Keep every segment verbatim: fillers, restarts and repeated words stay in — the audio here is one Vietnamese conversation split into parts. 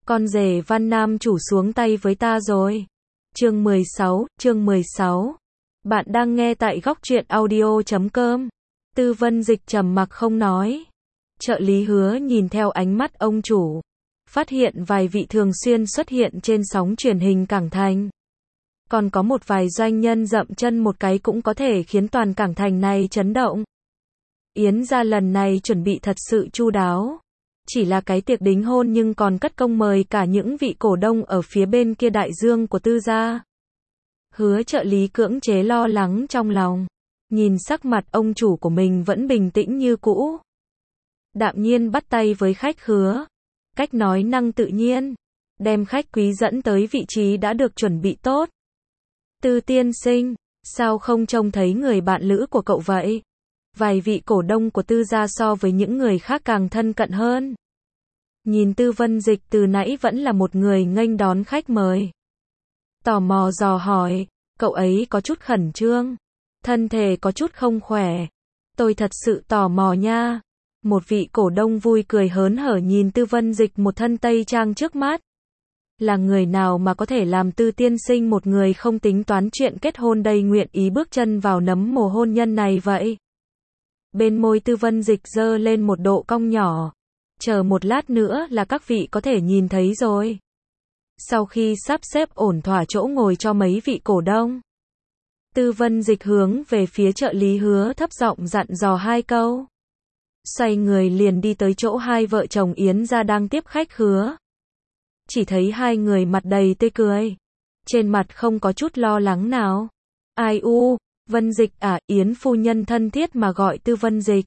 Con rể Văn Nam chủ xuống tay với ta rồi. Chương mười sáu, chương mười sáu. Bạn đang nghe tại góc truyện audio chấm com. Tư Vân Dịch trầm mặc không nói. Trợ lý Hứa nhìn theo ánh mắt ông chủ, phát hiện vài vị thường xuyên xuất hiện trên sóng truyền hình Cảng Thành. Còn có một vài doanh nhân dậm chân một cái cũng có thể khiến toàn Cảng Thành này chấn động. Yến gia lần này chuẩn bị thật sự chu đáo. Chỉ là cái tiệc đính hôn nhưng còn cất công mời cả những vị cổ đông ở phía bên kia đại dương của Tư gia. Hứa trợ lý cưỡng chế lo lắng trong lòng. Nhìn sắc mặt ông chủ của mình vẫn bình tĩnh như cũ. Đạm nhiên bắt tay với khách Hứa. Cách nói năng tự nhiên. Đem khách quý dẫn tới vị trí đã được chuẩn bị tốt. Tư tiên sinh, sao không trông thấy người bạn lữ của cậu vậy? Vài vị cổ đông của Tư gia so với những người khác càng thân cận hơn. Nhìn Tư Vân Dịch từ nãy vẫn là một người nghênh đón khách mời. Tò mò dò hỏi, cậu ấy có chút khẩn trương, thân thể có chút không khỏe. Tôi thật sự tò mò nha. Một vị cổ đông vui cười hớn hở nhìn Tư Vân Dịch một thân tây trang trước mắt. Là người nào mà có thể làm Tư tiên sinh một người không tính toán chuyện kết hôn đây nguyện ý bước chân vào nấm mồ hôn nhân này vậy? Bên môi Tư Vân Dịch giơ lên một độ cong nhỏ. Chờ một lát nữa là các vị có thể nhìn thấy rồi. Sau khi sắp xếp ổn thỏa chỗ ngồi cho mấy vị cổ đông, Tư Vân Dịch hướng về phía trợ lý Hứa thấp giọng dặn dò hai câu. Xoay người liền đi tới chỗ hai vợ chồng Yến gia đang tiếp khách Hứa. Chỉ thấy hai người mặt đầy tươi cười. Trên mặt không có chút lo lắng nào. Ai u, Vân Dịch à, Yến phu nhân thân thiết mà gọi Tư Vân Dịch.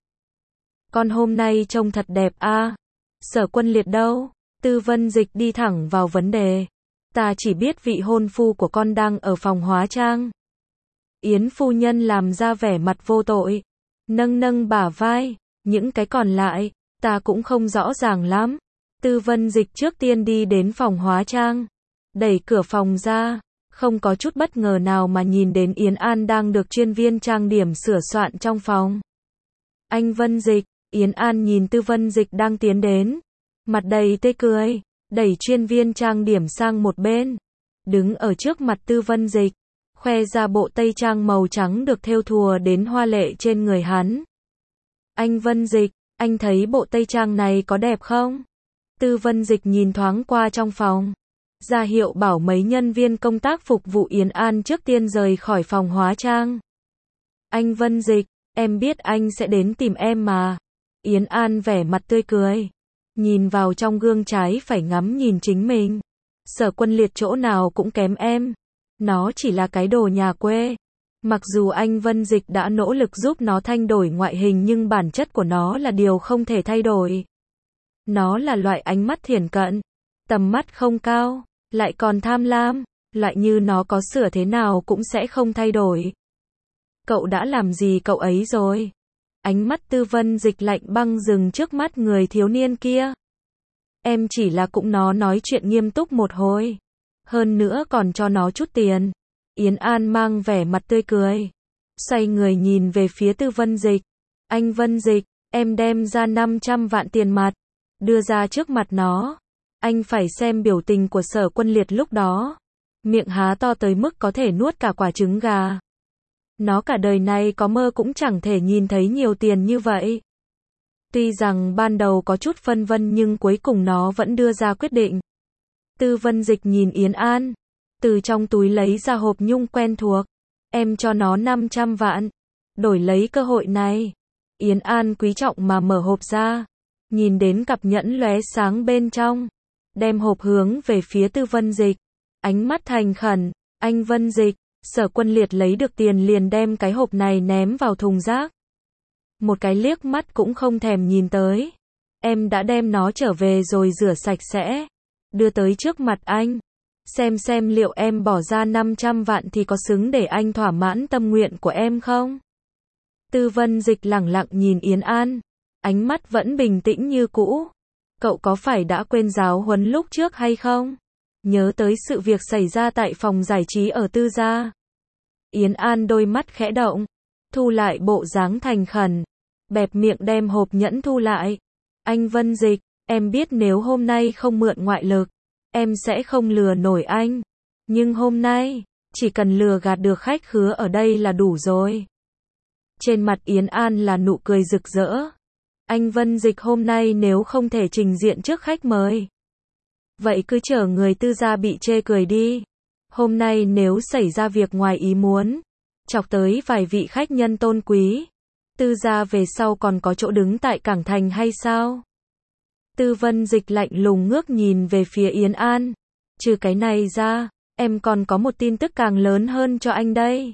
Con hôm nay trông thật đẹp a. À. Sở Quân Liệt đâu? Tư Vân Dịch đi thẳng vào vấn đề. Ta chỉ biết vị hôn phu của con đang ở phòng hóa trang. Yến phu nhân làm ra vẻ mặt vô tội. Nâng nâng bả vai. Những cái còn lại, ta cũng không rõ ràng lắm. Tư Vân Dịch trước tiên đi đến phòng hóa trang. Đẩy cửa phòng ra. Không có chút bất ngờ nào mà nhìn đến Yến An đang được chuyên viên trang điểm sửa soạn trong phòng. Anh Vân Dịch, Yến An nhìn Tư Vân Dịch đang tiến đến. Mặt đầy tươi cười, đẩy chuyên viên trang điểm sang một bên. Đứng ở trước mặt Tư Vân Dịch, khoe ra bộ tây trang màu trắng được thêu thùa đến hoa lệ trên người hắn. Anh Vân Dịch, anh thấy bộ tây trang này có đẹp không? Tư Vân Dịch nhìn thoáng qua trong phòng. Ra hiệu bảo mấy nhân viên công tác phục vụ Yến An trước tiên rời khỏi phòng hóa trang. Anh Vân Dịch, em biết anh sẽ đến tìm em mà. Yến An vẻ mặt tươi cười. Nhìn vào trong gương trái phải ngắm nhìn chính mình. Sở Quân Liệt chỗ nào cũng kém em. Nó chỉ là cái đồ nhà quê. Mặc dù anh Vân Dịch đã nỗ lực giúp nó thay đổi ngoại hình nhưng bản chất của nó là điều không thể thay đổi. Nó là loại ánh mắt thiển cận, tầm mắt không cao, lại còn tham lam, loại như nó có sửa thế nào cũng sẽ không thay đổi. Cậu đã làm gì cậu ấy rồi? Ánh mắt Tư Vân Dịch lạnh băng dừng trước mắt người thiếu niên kia. Em chỉ là cũng nó nói chuyện nghiêm túc một hồi. Hơn nữa còn cho nó chút tiền. Yến An mang vẻ mặt tươi cười. Xoay người nhìn về phía Tư Vân Dịch. Anh Vân Dịch, em đem ra năm trăm vạn tiền mặt. Đưa ra trước mặt nó. Anh phải xem biểu tình của Sở Quân Liệt lúc đó. Miệng há to tới mức có thể nuốt cả quả trứng gà. Nó cả đời này có mơ cũng chẳng thể nhìn thấy nhiều tiền như vậy. Tuy rằng ban đầu có chút phân vân nhưng cuối cùng nó vẫn đưa ra quyết định. Tư Vân Dịch nhìn Yến An. Từ trong túi lấy ra hộp nhung quen thuộc. Em cho nó năm trăm vạn. Đổi lấy cơ hội này. Yến An quý trọng mà mở hộp ra. Nhìn đến cặp nhẫn lóe sáng bên trong. Đem hộp hướng về phía Tư Vân Dịch. Ánh mắt thành khẩn. Anh Vân Dịch. Sở Quân Liệt lấy được tiền liền đem cái hộp này ném vào thùng rác. Một cái liếc mắt cũng không thèm nhìn tới. Em đã đem nó trở về rồi rửa sạch sẽ. Đưa tới trước mặt anh. Xem xem liệu em bỏ ra năm trăm vạn thì có xứng để anh thỏa mãn tâm nguyện của em không? Tư Vân Dịch lẳng lặng nhìn Yến An. Ánh mắt vẫn bình tĩnh như cũ. Cậu có phải đã quên giáo huấn lúc trước hay không? Nhớ tới sự việc xảy ra tại phòng giải trí ở Tư gia. Yến An đôi mắt khẽ động. Thu lại bộ dáng thành khẩn. Bẹp miệng đem hộp nhẫn thu lại. Anh Vân Dịch, em biết nếu hôm nay không mượn ngoại lực, em sẽ không lừa nổi anh. Nhưng hôm nay, chỉ cần lừa gạt được khách khứa ở đây là đủ rồi. Trên mặt Yến An là nụ cười rực rỡ. Anh Vân Dịch hôm nay nếu không thể trình diện trước khách mời, vậy cứ chờ người tư gia bị chê cười đi. Hôm nay nếu xảy ra việc ngoài ý muốn, chọc tới vài vị khách nhân tôn quý, tư gia về sau còn có chỗ đứng tại cảng thành hay sao? Tư Vân Dịch lạnh lùng ngước nhìn về phía Yến An. Trừ cái này ra, em còn có một tin tức càng lớn hơn cho anh đây.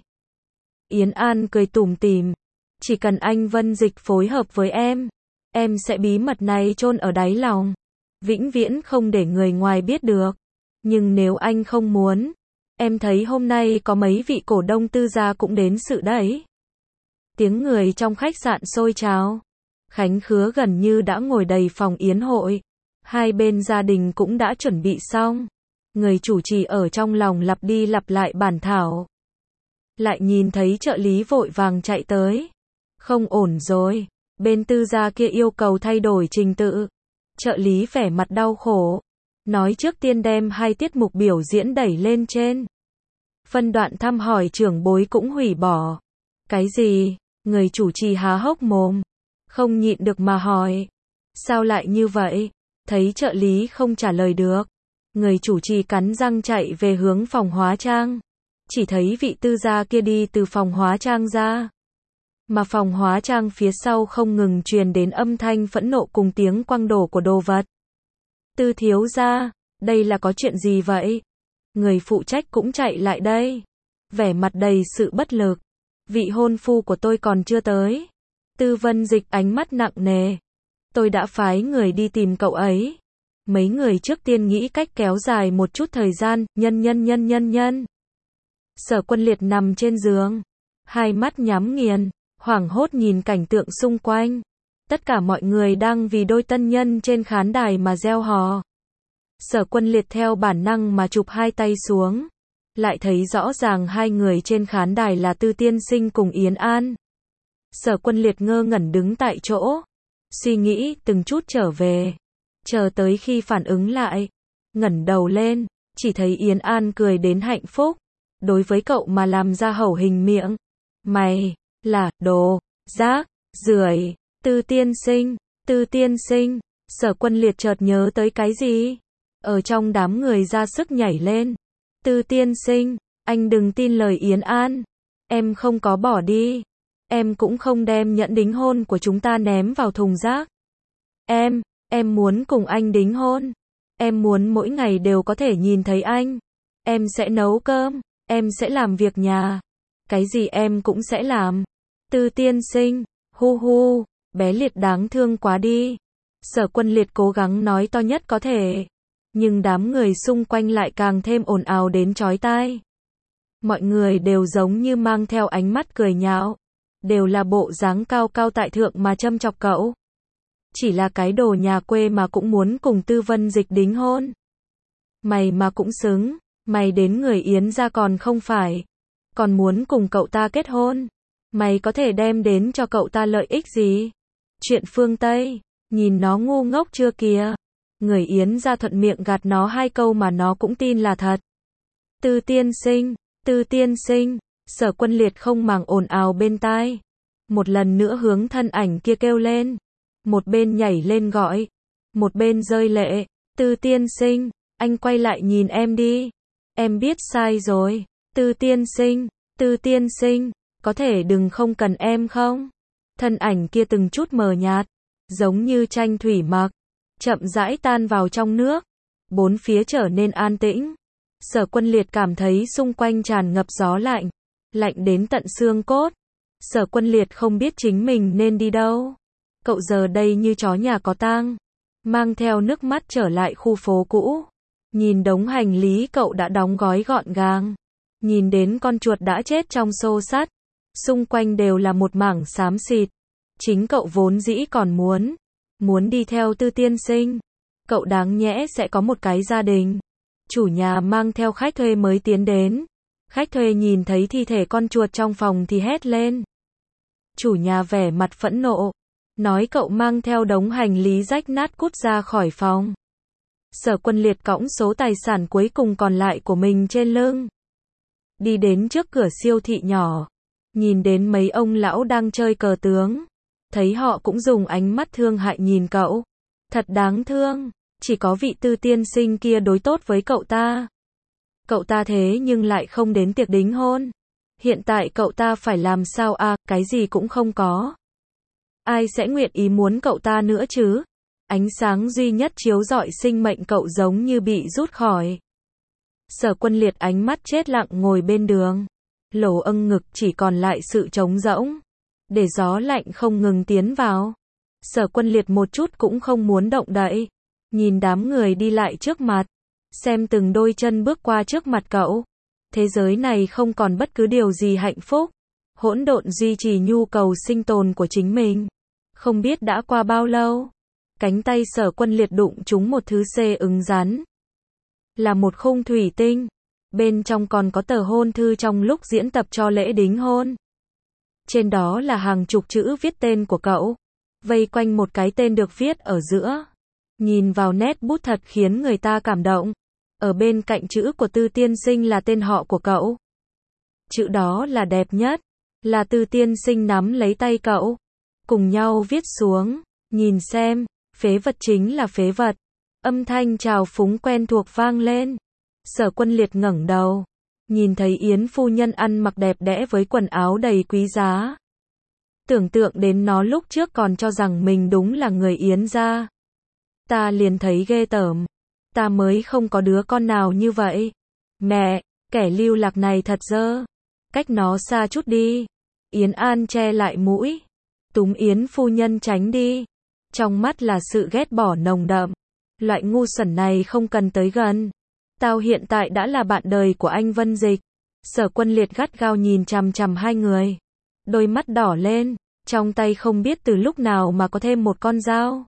Yến An cười tủm tỉm. Chỉ cần anh Vân Dịch phối hợp với em, em sẽ bí mật này chôn ở đáy lòng, vĩnh viễn không để người ngoài biết được. Nhưng nếu anh không muốn, em thấy hôm nay có mấy vị cổ đông tư gia cũng đến sự đấy. Tiếng người trong khách sạn sôi trào. Khánh khứa gần như đã ngồi đầy phòng yến hội. Hai bên gia đình cũng đã chuẩn bị xong. Người chủ trì ở trong lòng lặp đi lặp lại bản thảo. Lại nhìn thấy trợ lý vội vàng chạy tới. Không ổn rồi. Bên tư gia kia yêu cầu thay đổi trình tự. Trợ lý vẻ mặt đau khổ. Nói trước tiên đem hai tiết mục biểu diễn đẩy lên trên. Phân đoạn thăm hỏi trưởng bối cũng hủy bỏ. Cái gì? Người chủ trì há hốc mồm. Không nhịn được mà hỏi. Sao lại như vậy? Thấy trợ lý không trả lời được. Người chủ trì cắn răng chạy về hướng phòng hóa trang. Chỉ thấy vị tư gia kia đi từ phòng hóa trang ra. Mà phòng hóa trang phía sau không ngừng truyền đến âm thanh phẫn nộ cùng tiếng quăng đổ của đồ vật. Tư thiếu gia, đây là có chuyện gì vậy? Người phụ trách cũng chạy lại đây. Vẻ mặt đầy sự bất lực. Vị hôn phu của tôi còn chưa tới. Tư Vân Dịch ánh mắt nặng nề. Tôi đã phái người đi tìm cậu ấy. Mấy người trước tiên nghĩ cách kéo dài một chút thời gian, nhân nhân nhân nhân nhân. Sở Quân Liệt nằm trên giường. Hai mắt nhắm nghiền, hoảng hốt nhìn cảnh tượng xung quanh. Tất cả mọi người đang vì đôi tân nhân trên khán đài mà reo hò. Sở Quân Liệt theo bản năng mà chụp hai tay xuống. Lại thấy rõ ràng hai người trên khán đài là Tư Tiên Sinh cùng Yến An. Sở Quân Liệt ngơ ngẩn đứng tại chỗ. Suy nghĩ từng chút trở về. Chờ tới khi phản ứng lại. Ngẩng đầu lên. Chỉ thấy Yến An cười đến hạnh phúc. Đối với cậu mà làm ra hẩu hình miệng. Mày, là, đồ, rác, rưởi. Tư Tiên Sinh, Tư Tiên Sinh. Sở Quân Liệt chợt nhớ tới cái gì. Ở trong đám người ra sức nhảy lên. Tư Tiên Sinh, anh đừng tin lời Yến An. Em không có bỏ đi. Em cũng không đem nhẫn đính hôn của chúng ta ném vào thùng rác. Em, em muốn cùng anh đính hôn. Em muốn mỗi ngày đều có thể nhìn thấy anh. Em sẽ nấu cơm, em sẽ làm việc nhà. Cái gì em cũng sẽ làm. Tư Tiên Sinh, hu hu, bé Liệt đáng thương quá đi. Sở Quân Liệt cố gắng nói to nhất có thể. Nhưng đám người xung quanh lại càng thêm ồn ào đến chói tai. Mọi người đều giống như mang theo ánh mắt cười nhạo. Đều là bộ dáng cao cao tại thượng mà châm chọc cậu. Chỉ là cái đồ nhà quê mà cũng muốn cùng Tư Vân Dịch đính hôn. Mày mà cũng xứng, mày đến người Yến ra còn không phải. Còn muốn cùng cậu ta kết hôn. Mày có thể đem đến cho cậu ta lợi ích gì? Chuyện phương Tây, nhìn nó ngu ngốc chưa kìa. Người Yến ra thuận miệng gạt nó hai câu mà nó cũng tin là thật. Tư Tiên Sinh, Tư Tiên Sinh. Sở Quân Liệt không màng ồn ào bên tai. Một lần nữa hướng thân ảnh kia kêu lên. Một bên nhảy lên gọi. Một bên rơi lệ. Tư Tiên Sinh, anh quay lại nhìn em đi. Em biết sai rồi. Tư Tiên Sinh, Tư Tiên Sinh, có thể đừng không cần em không? Thân ảnh kia từng chút mờ nhạt. Giống như tranh thủy mặc. Chậm rãi tan vào trong nước. Bốn phía trở nên an tĩnh. Sở Quân Liệt cảm thấy xung quanh tràn ngập gió lạnh. Lạnh đến tận xương cốt. Sở Quân Liệt không biết chính mình nên đi đâu. Cậu giờ đây như chó nhà có tang. Mang theo nước mắt trở lại khu phố cũ. Nhìn đống hành lý cậu đã đóng gói gọn gàng. Nhìn đến con chuột đã chết trong xô sắt. Xung quanh đều là một mảng xám xịt. Chính cậu vốn dĩ còn muốn. Muốn đi theo Tư Tiên Sinh. Cậu đáng nhẽ sẽ có một cái gia đình. Chủ nhà mang theo khách thuê mới tiến đến. Khách thuê nhìn thấy thi thể con chuột trong phòng thì hét lên. Chủ nhà vẻ mặt phẫn nộ. Nói cậu mang theo đống hành lý rách nát cút ra khỏi phòng. Sở Quân Liệt cõng số tài sản cuối cùng còn lại của mình trên lưng. Đi đến trước cửa siêu thị nhỏ. Nhìn đến mấy ông lão đang chơi cờ tướng. Thấy họ cũng dùng ánh mắt thương hại nhìn cậu. Thật đáng thương. Chỉ có vị Tư tiên sinh kia đối tốt với cậu ta. Cậu ta thế nhưng lại không đến tiệc đính hôn. Hiện tại cậu ta phải làm sao à, cái gì cũng không có. Ai sẽ nguyện ý muốn cậu ta nữa chứ? Ánh sáng duy nhất chiếu rọi sinh mệnh cậu giống như bị rút khỏi. Sở Quân Liệt ánh mắt chết lặng ngồi bên đường. Lỗ âng ngực chỉ còn lại sự trống rỗng. Để gió lạnh không ngừng tiến vào. Sở Quân Liệt một chút cũng không muốn động đậy. Nhìn đám người đi lại trước mặt. Xem từng đôi chân bước qua trước mặt cậu. Thế giới này không còn bất cứ điều gì hạnh phúc. Hỗn độn duy trì nhu cầu sinh tồn của chính mình. Không biết đã qua bao lâu. Cánh tay Sở Quân Liệt đụng trúng một thứ xê ứng rắn. Là một khung thủy tinh. Bên trong còn có tờ hôn thư trong lúc diễn tập cho lễ đính hôn. Trên đó là hàng chục chữ viết tên của cậu. Vây quanh một cái tên được viết ở giữa. Nhìn vào nét bút thật khiến người ta cảm động. Ở bên cạnh chữ của Tư tiên sinh là tên họ của cậu. Chữ đó là đẹp nhất. Là Tư tiên sinh nắm lấy tay cậu. Cùng nhau viết xuống. Nhìn xem, phế vật chính là phế vật. Âm thanh trào phúng quen thuộc vang lên. Sở Quân Liệt ngẩng đầu. Nhìn thấy Yến phu nhân ăn mặc đẹp đẽ với quần áo đầy quý giá. Tưởng tượng đến nó lúc trước còn cho rằng mình đúng là người Yến gia. Ta liền thấy ghê tởm. Ta mới không có đứa con nào như vậy. Mẹ, kẻ lưu lạc này thật dơ. Cách nó xa chút đi. Yến An che lại mũi. Túm Yến phu nhân tránh đi. Trong mắt là sự ghét bỏ nồng đậm. Loại ngu xuẩn này không cần tới gần. Tao hiện tại đã là bạn đời của anh Vân Dịch. Sở Quân Liệt gắt gao nhìn chằm chằm hai người. Đôi mắt đỏ lên. Trong tay không biết từ lúc nào mà có thêm một con dao.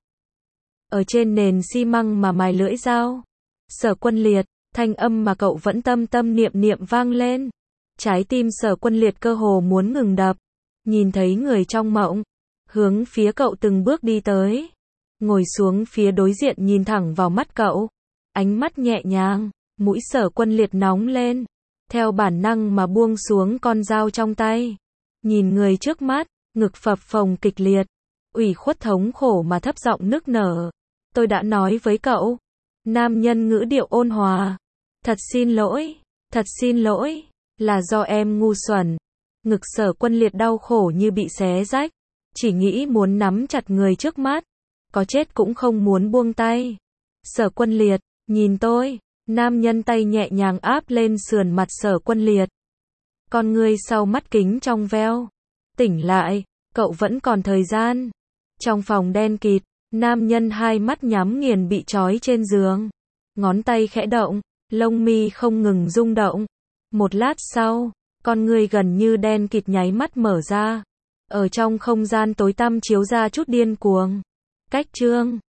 Ở trên nền xi măng mà mài lưỡi dao. Sở Quân Liệt, thanh âm mà cậu vẫn tâm tâm niệm niệm vang lên. Trái tim Sở Quân Liệt cơ hồ muốn ngừng đập. Nhìn thấy người trong mộng. Hướng phía cậu từng bước đi tới. Ngồi xuống phía đối diện nhìn thẳng vào mắt cậu. Ánh mắt nhẹ nhàng. Mũi Sở Quân Liệt nóng lên. Theo bản năng mà buông xuống con dao trong tay. Nhìn người trước mắt. Ngực phập phồng kịch liệt. Ủy khuất thống khổ mà thấp giọng nức nở. Tôi đã nói với cậu. Nam nhân ngữ điệu ôn hòa. Thật xin lỗi. Thật xin lỗi. Là do em ngu xuẩn. Ngực Sở Quân Liệt đau khổ như bị xé rách. Chỉ nghĩ muốn nắm chặt người trước mắt. Có chết cũng không muốn buông tay. Sở Quân Liệt, nhìn tôi. Nam nhân tay nhẹ nhàng áp lên sườn mặt Sở Quân Liệt. Con ngươi sau mắt kính trong veo. Tỉnh lại, cậu vẫn còn thời gian. Trong phòng đen kịt, nam nhân hai mắt nhắm nghiền bị trói trên giường. Ngón tay khẽ động, lông mi không ngừng rung động. Một lát sau, con ngươi gần như đen kịt nháy mắt mở ra. Ở trong không gian tối tăm chiếu ra chút điên cuồng. Cách chương